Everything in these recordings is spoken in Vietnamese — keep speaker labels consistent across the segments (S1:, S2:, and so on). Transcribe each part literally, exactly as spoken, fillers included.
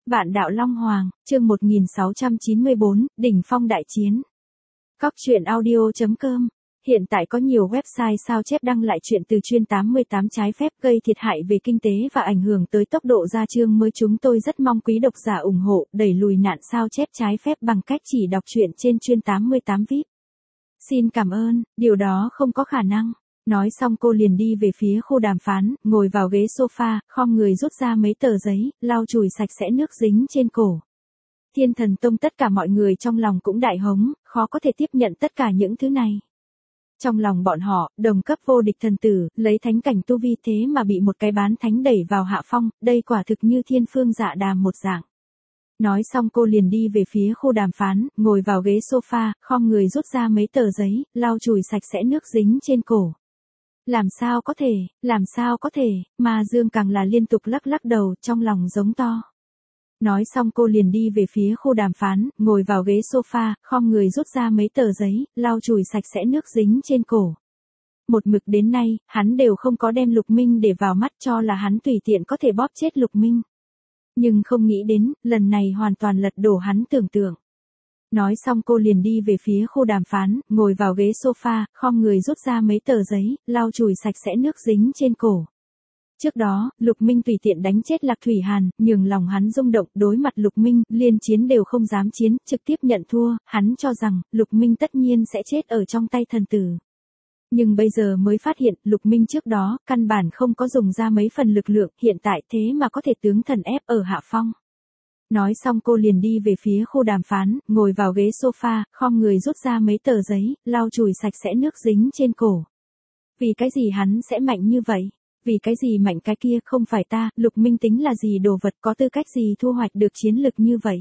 S1: Vạn đạo Long Hoàng, chương một nghìn sáu trăm chín mươi bốn, đỉnh phong đại chiến. Cóc truyện audio chấm com. Hiện tại có nhiều website sao chép đăng lại chuyện từ chuyên tám mươi tám trái phép gây thiệt hại về kinh tế và ảnh hưởng tới tốc độ ra chương mới. Chúng tôi rất mong quý độc giả ủng hộ, đẩy lùi nạn sao chép trái phép bằng cách chỉ đọc truyện trên chuyên tám mươi tám vi ai pi. Xin cảm ơn, điều đó không có khả năng. Nói xong cô liền đi về phía khu đàm phán, ngồi vào ghế sofa, khom người rút ra mấy tờ giấy, lau chùi sạch sẽ nước dính trên cổ. Thiên Thần Tông tất cả mọi người trong lòng cũng đại hống, khó có thể tiếp nhận tất cả những thứ này. Trong lòng bọn họ, đồng cấp vô địch thần tử, lấy thánh cảnh tu vi thế mà bị một cái bán thánh đẩy vào hạ phong, đây quả thực như thiên phương dạ đàm một dạng. Nói xong cô liền đi về phía khu đàm phán, ngồi vào ghế sofa, khom người rút ra mấy tờ giấy, lau chùi sạch sẽ nước dính trên cổ. Làm sao có thể, làm sao có thể, mà Dương càng là liên tục lắc lắc đầu, trong lòng giống to. Nói xong cô liền đi về phía khu đàm phán, ngồi vào ghế sofa, khom người rút ra mấy tờ giấy, lau chùi sạch sẽ nước dính trên cổ. Một mực đến nay, hắn đều không có đem Lục Minh để vào mắt, cho là hắn tùy tiện có thể bóp chết Lục Minh. Nhưng không nghĩ đến, lần này hoàn toàn lật đổ hắn tưởng tượng. Nói xong cô liền đi về phía khu đàm phán, ngồi vào ghế sofa, khom người rút ra mấy tờ giấy, lau chùi sạch sẽ nước dính trên cổ. Trước đó, Lục Minh tùy tiện đánh chết Lạc Thủy Hàn, nhường lòng hắn rung động, đối mặt Lục Minh, liên chiến đều không dám chiến, trực tiếp nhận thua, hắn cho rằng, Lục Minh tất nhiên sẽ chết ở trong tay thần tử. Nhưng bây giờ mới phát hiện, Lục Minh trước đó, căn bản không có dùng ra mấy phần lực lượng, hiện tại thế mà có thể tướng thần ép ở hạ phong. Nói xong cô liền đi về phía khu đàm phán, ngồi vào ghế sofa, khom người rút ra mấy tờ giấy, lau chùi sạch sẽ nước dính trên cổ. Vì cái gì hắn sẽ mạnh như vậy? Vì cái gì mạnh cái kia không phải ta, Lục Minh tính là gì đồ vật, có tư cách gì thu hoạch được chiến lực như vậy?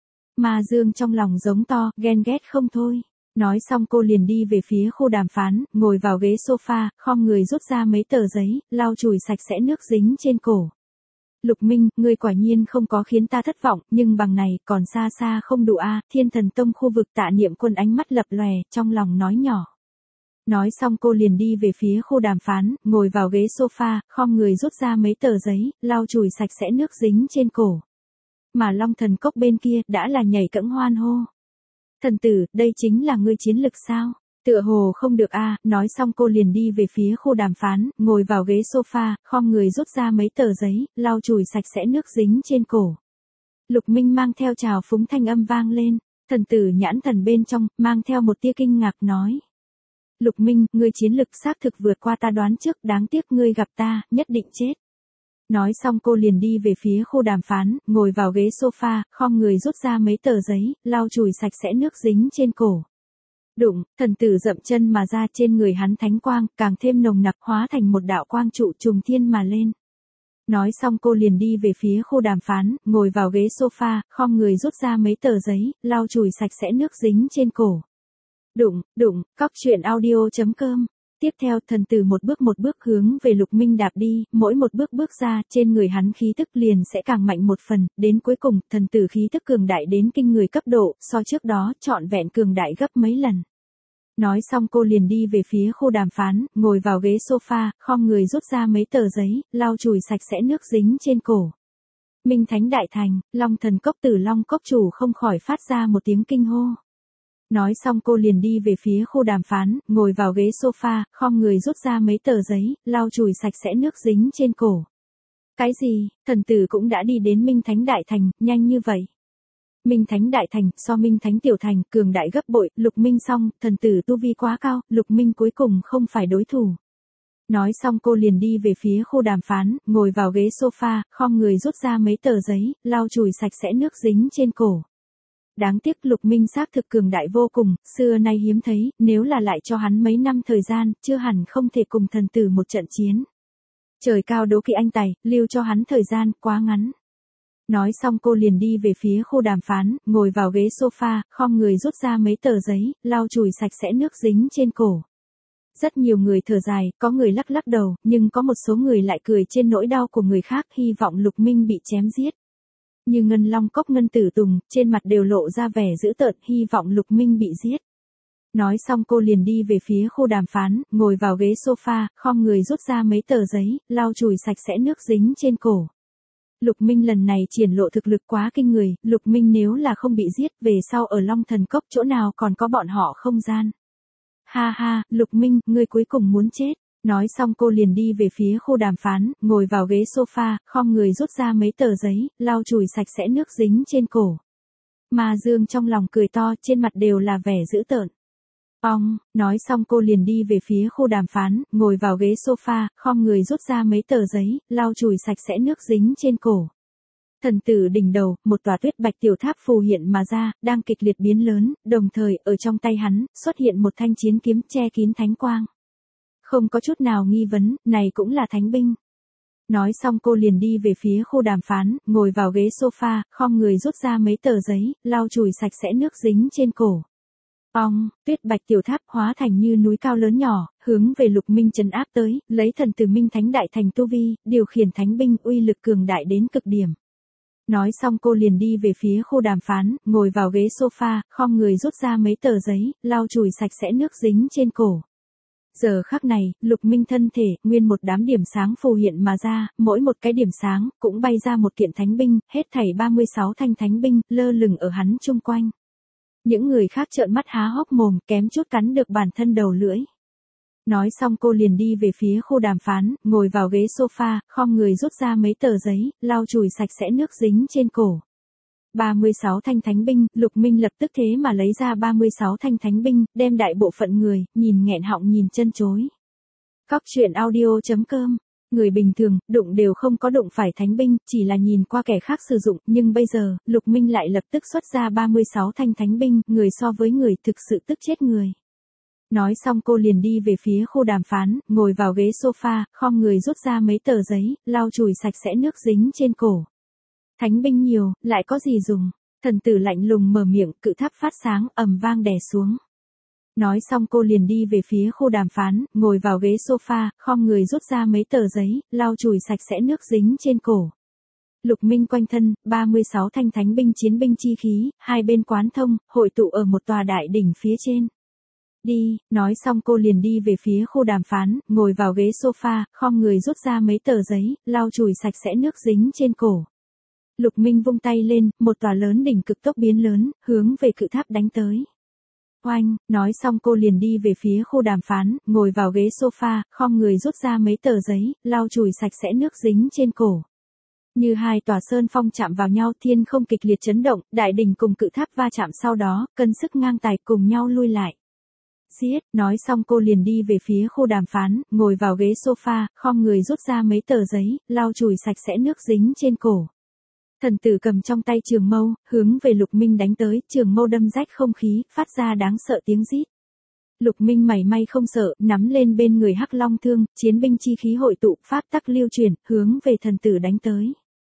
S1: Mà Dương trong lòng giống to, ghen ghét không thôi. Nói xong cô liền đi về phía khu đàm phán, ngồi vào ghế sofa, khom người rút ra mấy tờ giấy, lau chùi sạch sẽ nước dính trên cổ. Lục Minh, ngươi quả nhiên không có khiến ta thất vọng, nhưng bằng này, còn xa xa không đủ a. Thiên Thần Tông khu vực Tạ Niệm Quân ánh mắt lập lòe, trong lòng nói nhỏ. Nói xong cô liền đi về phía khu đàm phán, ngồi vào ghế sofa, khom người rút ra mấy tờ giấy, lau chùi sạch sẽ nước dính trên cổ. Mà Long Thần Cốc bên kia, đã là nhảy cẫng hoan hô. Thần tử, đây chính là ngươi chiến lực sao? Tựa hồ không được a. Nói xong cô liền đi về phía khu đàm phán, ngồi vào ghế sofa, khom người rút ra mấy tờ giấy, lau chùi sạch sẽ nước dính trên cổ. Lục Minh mang theo trào phúng thanh âm vang lên, thần tử nhãn thần bên trong, mang theo một tia kinh ngạc nói. Lục Minh, ngươi chiến lực xác thực vượt qua ta đoán trước, đáng tiếc ngươi gặp ta, nhất định chết. Nói xong cô liền đi về phía khu đàm phán, ngồi vào ghế sofa, khom người rút ra mấy tờ giấy, lau chùi sạch sẽ nước dính trên cổ. Đụng, thần tử dậm chân mà ra, trên người hắn thánh quang, càng thêm nồng nặc, hóa thành một đạo quang trụ trùng thiên mà lên. Nói xong cô liền đi về phía khu đàm phán, ngồi vào ghế sofa, khom người rút ra mấy tờ giấy, lau chùi sạch sẽ nước dính trên cổ. Đụng, đụng, cóc truyện audio chấm com. Tiếp theo, thần tử một bước một bước hướng về Lục Minh đạp đi, mỗi một bước bước ra, trên người hắn khí tức liền sẽ càng mạnh một phần, đến cuối cùng, thần tử khí tức cường đại đến kinh người cấp độ, so trước đó, trọn vẹn cường đại gấp mấy lần. Nói xong cô liền đi về phía khu đàm phán, ngồi vào ghế sofa, khom người rút ra mấy tờ giấy, lau chùi sạch sẽ nước dính trên cổ. Minh Thánh Đại Thành, Long Thần Cốc Tử Long Cốc chủ không khỏi phát ra một tiếng kinh hô. Nói xong cô liền đi về phía khu đàm phán, ngồi vào ghế sofa, khom người rút ra mấy tờ giấy, lau chùi sạch sẽ nước dính trên cổ. Cái gì, thần tử cũng đã đi đến Minh Thánh Đại Thành, nhanh như vậy. Minh Thánh Đại Thành, so Minh Thánh Tiểu Thành, cường đại gấp bội, Lục Minh xong, thần tử tu vi quá cao, Lục Minh cuối cùng không phải đối thủ. Nói xong cô liền đi về phía khu đàm phán, ngồi vào ghế sofa, khom người rút ra mấy tờ giấy, lau chùi sạch sẽ nước dính trên cổ. Đáng tiếc Lục Minh xác thực cường đại vô cùng, xưa nay hiếm thấy, nếu là lại cho hắn mấy năm thời gian, chưa hẳn không thể cùng thần tử một trận chiến. Trời cao đố kỵ anh tài, lưu cho hắn thời gian, quá ngắn. Nói xong cô liền đi về phía khu đàm phán, ngồi vào ghế sofa, khom người rút ra mấy tờ giấy, lau chùi sạch sẽ nước dính trên cổ. Rất nhiều người thở dài, có người lắc lắc đầu, nhưng có một số người lại cười trên nỗi đau của người khác, hy vọng Lục Minh bị chém giết. Như Ngân Long Cốc Ngân Tử Tùng, trên mặt đều lộ ra vẻ dữ tợn, hy vọng Lục Minh bị giết. Nói xong cô liền đi về phía khu đàm phán, ngồi vào ghế sofa, khom người rút ra mấy tờ giấy, lau chùi sạch sẽ nước dính trên cổ. Lục Minh lần này triển lộ thực lực quá kinh người, Lục Minh nếu là không bị giết, về sau ở Long Thần Cốc chỗ nào còn có bọn họ không gian. Ha ha, Lục Minh, ngươi cuối cùng muốn chết. Nói xong cô liền đi về phía khu đàm phán, ngồi vào ghế sofa, khom người rút ra mấy tờ giấy, lau chùi sạch sẽ nước dính trên cổ. Ma Dương trong lòng cười to, trên mặt đều là vẻ dữ tợn. Ong, nói xong cô liền đi về phía khu đàm phán, ngồi vào ghế sofa, khom người rút ra mấy tờ giấy, lau chùi sạch sẽ nước dính trên cổ. Thần tử đỉnh đầu, một tòa tuyết bạch tiểu tháp phù hiện mà ra, đang kịch liệt biến lớn, đồng thời, ở trong tay hắn, xuất hiện một thanh chiến kiếm che kín thánh quang. Không có chút nào nghi vấn, này cũng là thánh binh. Nói xong cô liền đi về phía khu đàm phán, ngồi vào ghế sofa, khom người rút ra mấy tờ giấy, lau chùi sạch sẽ nước dính trên cổ. Ong, tuyết bạch tiểu tháp hóa thành như núi cao lớn nhỏ, hướng về Lục Minh trấn áp tới, lấy thần tử minh thánh đại thành tu vi, điều khiển thánh binh uy lực cường đại đến cực điểm. Nói xong cô liền đi về phía khu đàm phán, ngồi vào ghế sofa, khom người rút ra mấy tờ giấy, lau chùi sạch sẽ nước dính trên cổ. Giờ khắc này, Lục Minh thân thể, nguyên một đám điểm sáng phù hiện mà ra, mỗi một cái điểm sáng, cũng bay ra một kiện thánh binh, hết thảy ba mươi sáu thanh thánh binh, lơ lửng ở hắn chung quanh. Những người khác trợn mắt há hốc mồm, kém chút cắn được bản thân đầu lưỡi. Nói xong cô liền đi về phía khu đàm phán, ngồi vào ghế sofa, khom người rút ra mấy tờ giấy, lau chùi sạch sẽ nước dính trên cổ. ba mươi sáu thanh thánh binh, Lục Minh lập tức thế mà lấy ra ba mươi sáu thanh thánh binh, đem đại bộ phận người, nhìn nghẹn họng nhìn chân chối. Cóc truyện audio chấm com. Người bình thường, đụng đều không có đụng phải thánh binh, chỉ là nhìn qua kẻ khác sử dụng, nhưng bây giờ, Lục Minh lại lập tức xuất ra ba mươi sáu thanh thánh binh, người so với người, thực sự tức chết người. Nói xong cô liền đi về phía khu đàm phán, ngồi vào ghế sofa, khom người rút ra mấy tờ giấy, lau chùi sạch sẽ nước dính trên cổ. Thánh binh nhiều, lại có gì dùng? Thần tử lạnh lùng mở miệng, cự tháp phát sáng, ầm vang đè xuống. Nói xong cô liền đi về phía khu đàm phán, ngồi vào ghế sofa, khom người rút ra mấy tờ giấy, lau chùi sạch sẽ nước dính trên cổ. Lục Minh quanh thân, ba mươi sáu thanh thánh binh chiến binh chi khí, hai bên quán thông, hội tụ ở một tòa đại đỉnh phía trên. Đi, nói xong cô liền đi về phía khu đàm phán, ngồi vào ghế sofa, khom người rút ra mấy tờ giấy, lau chùi sạch sẽ nước dính trên cổ. Lục Minh vung tay lên, một tòa lớn đỉnh cực tốc biến lớn, hướng về cự tháp đánh tới. Oanh, nói xong cô liền đi về phía khu đàm phán, ngồi vào ghế sofa, khom người rút ra mấy tờ giấy, lau chùi sạch sẽ nước dính trên cổ. Như hai tòa sơn phong chạm vào nhau, thiên không kịch liệt chấn động, đại đỉnh cùng cự tháp va chạm, sau đó, cân sức ngang tài cùng nhau lui lại. Giết, nói xong cô liền đi về phía khu đàm phán, ngồi vào ghế sofa, khom người rút ra mấy tờ giấy, lau chùi sạch sẽ nước dính trên cổ. Thần tử cầm trong tay trường mâu, hướng về Lục Minh đánh tới, trường mâu đâm rách không khí, phát ra đáng sợ tiếng rít. Lục Minh mảy may không sợ, nắm lên bên người Hắc Long thương, chiến binh chi khí hội tụ, pháp tắc lưu chuyển, hướng về thần tử đánh tới.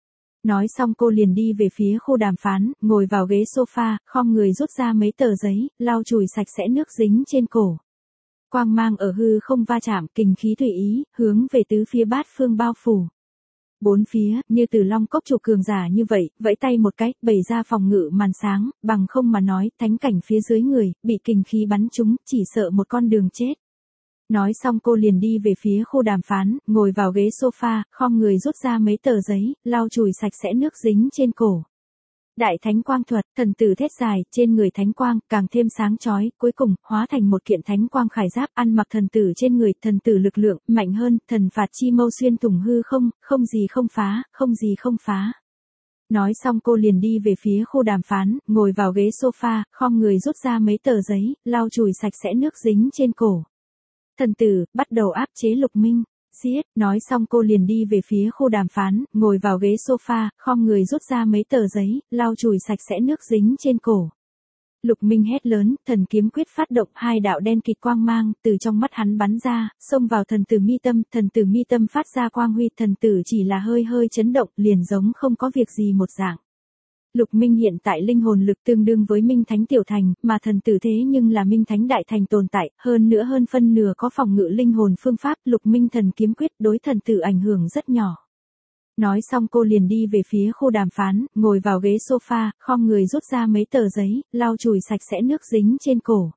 S1: Nói xong cô liền đi về phía khu đàm phán, ngồi vào ghế sofa, khom người rút ra mấy tờ giấy, lau chùi sạch sẽ nước dính trên cổ. Quang mang ở hư không va chạm, kình khí tùy ý, hướng về tứ phía bát phương bao phủ. Bốn phía, như từ Long Cốc chủ cường giả như vậy, vẫy tay một cái, bày ra phòng ngự màn sáng, bằng không mà nói, thánh cảnh phía dưới người, bị kình khí bắn trúng, chỉ sợ một con đường chết. Nói xong cô liền đi về phía khu đàm phán, ngồi vào ghế sofa, khom người rút ra mấy tờ giấy, lau chùi sạch sẽ nước dính trên cổ. Đại thánh quang thuật, thần tử thét dài, trên người thánh quang, càng thêm sáng chói, cuối cùng, hóa thành một kiện thánh quang khải giáp, ăn mặc thần tử trên người, thần tử lực lượng, mạnh hơn, thần phạt chi mâu xuyên thủng hư không, không gì không phá, không gì không phá. Nói xong cô liền đi về phía khu đàm phán, ngồi vào ghế sofa, khom người rút ra mấy tờ giấy, lau chùi sạch sẽ nước dính trên cổ. Thần tử, bắt đầu áp chế Lục Minh. Giết, nói xong cô liền đi về phía khu đàm phán, ngồi vào ghế sofa, khom người rút ra mấy tờ giấy, lau chùi sạch sẽ nước dính trên cổ. Lục Minh hét lớn, thần kiếm quyết phát động, hai đạo đen kịt quang mang, từ trong mắt hắn bắn ra, xông vào thần tử mi tâm, thần tử mi tâm phát ra quang huy, thần tử chỉ là hơi hơi chấn động, liền giống không có việc gì một dạng. Lục Minh hiện tại linh hồn lực tương đương với Minh Thánh Tiểu Thành, mà thần tử thế nhưng là Minh Thánh Đại Thành tồn tại, hơn nữa hơn phân nửa có phòng ngự linh hồn phương pháp, Lục Minh thần kiếm quyết đối thần tử ảnh hưởng rất nhỏ. Nói xong cô liền đi về phía khu đàm phán, ngồi vào ghế sofa, khom người rút ra mấy tờ giấy, lau chùi sạch sẽ nước dính trên cổ.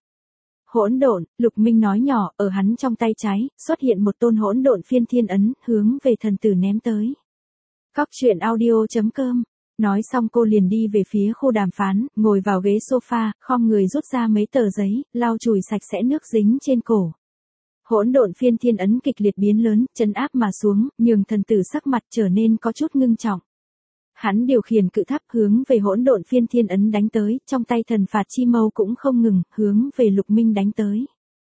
S1: Hỗn độn, Lục Minh nói nhỏ, ở hắn trong tay trái, xuất hiện một tôn hỗn độn phiên thiên ấn, hướng về thần tử ném tới. Cóc truyện audio chấm com. Nói xong cô liền đi về phía khu đàm phán, ngồi vào ghế sofa, khom người rút ra mấy tờ giấy, lau chùi sạch sẽ nước dính trên cổ. Hỗn độn phiên thiên ấn kịch liệt biến lớn, chấn áp mà xuống, nhường thần tử sắc mặt trở nên có chút ngưng trọng. Hắn điều khiển cự tháp hướng về hỗn độn phiên thiên ấn đánh tới, trong tay thần phạt chi mâu cũng không ngừng, hướng về Lục Minh đánh tới.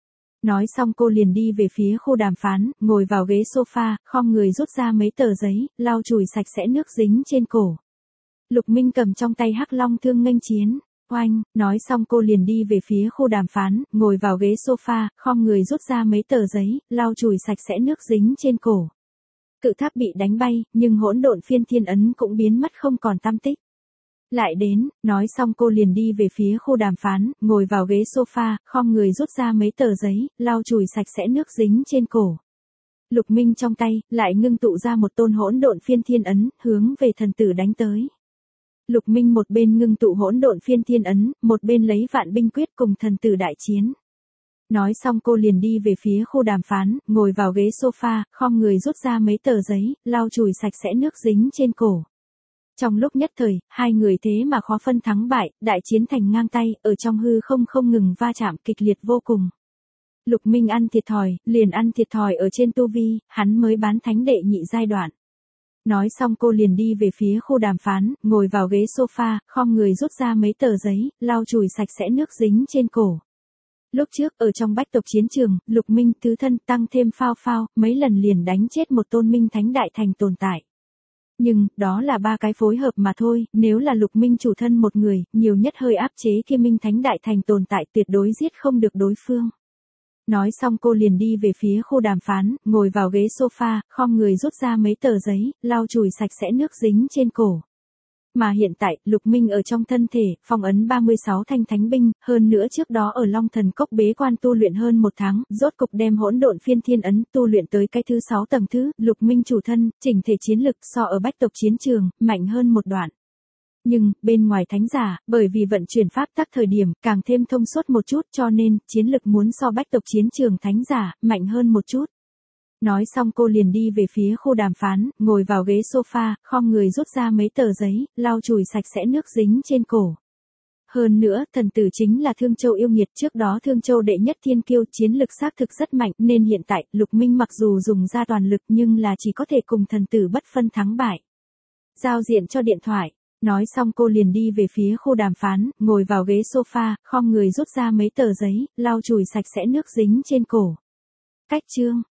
S1: Nói xong cô liền đi về phía khu đàm phán, ngồi vào ghế sofa, khom người rút ra mấy tờ giấy, lau chùi sạch sẽ nước dính trên cổ. Lục Minh cầm trong tay hắc long thương nghênh chiến. Oanh, nói xong cô liền đi về phía khu đàm phán, ngồi vào ghế sofa, khom người rút ra mấy tờ giấy, lau chùi sạch sẽ nước dính trên cổ. Cự tháp bị đánh bay, nhưng hỗn độn phiên thiên ấn cũng biến mất không còn tăm tích. Lại đến, nói xong cô liền đi về phía khu đàm phán, ngồi vào ghế sofa, khom người rút ra mấy tờ giấy, lau chùi sạch sẽ nước dính trên cổ. Lục Minh trong tay, lại ngưng tụ ra một tôn hỗn độn phiên thiên ấn, hướng về thần tử đánh tới. Lục Minh một bên ngưng tụ hỗn độn phiên thiên ấn, một bên lấy vạn binh quyết cùng thần tử đại chiến. Nói xong cô liền đi về phía khu đàm phán, ngồi vào ghế sofa, khom người rút ra mấy tờ giấy, lau chùi sạch sẽ nước dính trên cổ. Trong lúc nhất thời, hai người thế mà khó phân thắng bại, đại chiến thành ngang tay, ở trong hư không không ngừng va chạm kịch liệt vô cùng. Lục Minh ăn thiệt thòi, liền ăn thiệt thòi ở trên tu vi, hắn mới bán thánh đệ nhị giai đoạn. Nói xong cô liền đi về phía khu đàm phán, ngồi vào ghế sofa, khom người rút ra mấy tờ giấy, lau chùi sạch sẽ nước dính trên cổ. Lúc trước, ở trong bách tộc chiến trường, Lục Minh tứ thân tăng thêm phao phao, mấy lần liền đánh chết một tôn minh thánh đại thành tồn tại. Nhưng, đó là ba cái phối hợp mà thôi, nếu là Lục Minh chủ thân một người, nhiều nhất hơi áp chế kia minh thánh đại thành tồn tại tuyệt đối giết không được đối phương. Nói xong cô liền đi về phía khu đàm phán, ngồi vào ghế sofa, khom người rút ra mấy tờ giấy, lau chùi sạch sẽ nước dính trên cổ. Mà hiện tại, Lục Minh ở trong thân thể, phong ấn ba mươi sáu thanh thánh binh, hơn nữa trước đó ở Long Thần Cốc bế quan tu luyện hơn một tháng, rốt cục đem hỗn độn phiên thiên ấn tu luyện tới cái thứ sáu tầng thứ, Lục Minh chủ thân, chỉnh thể chiến lực so ở bách tộc chiến trường, mạnh hơn một đoạn. Nhưng, bên ngoài thánh giả, bởi vì vận chuyển pháp tắc thời điểm, càng thêm thông suốt một chút cho nên, chiến lực muốn so bách tộc chiến trường thánh giả, mạnh hơn một chút. Nói xong cô liền đi về phía khu đàm phán, ngồi vào ghế sofa, khom người rút ra mấy tờ giấy, lau chùi sạch sẽ nước dính trên cổ. Hơn nữa, thần tử chính là Thương Châu yêu nghiệt, trước đó Thương Châu đệ nhất thiên kiêu, chiến lực xác thực rất mạnh, nên hiện tại, Lục Minh mặc dù dùng ra toàn lực nhưng là chỉ có thể cùng thần tử bất phân thắng bại. Giao diện cho điện thoại. Nói xong cô liền đi về phía khu đàm phán, ngồi vào ghế sofa, khom người rút ra mấy tờ giấy, lau chùi sạch sẽ nước dính trên cổ. Cách chương.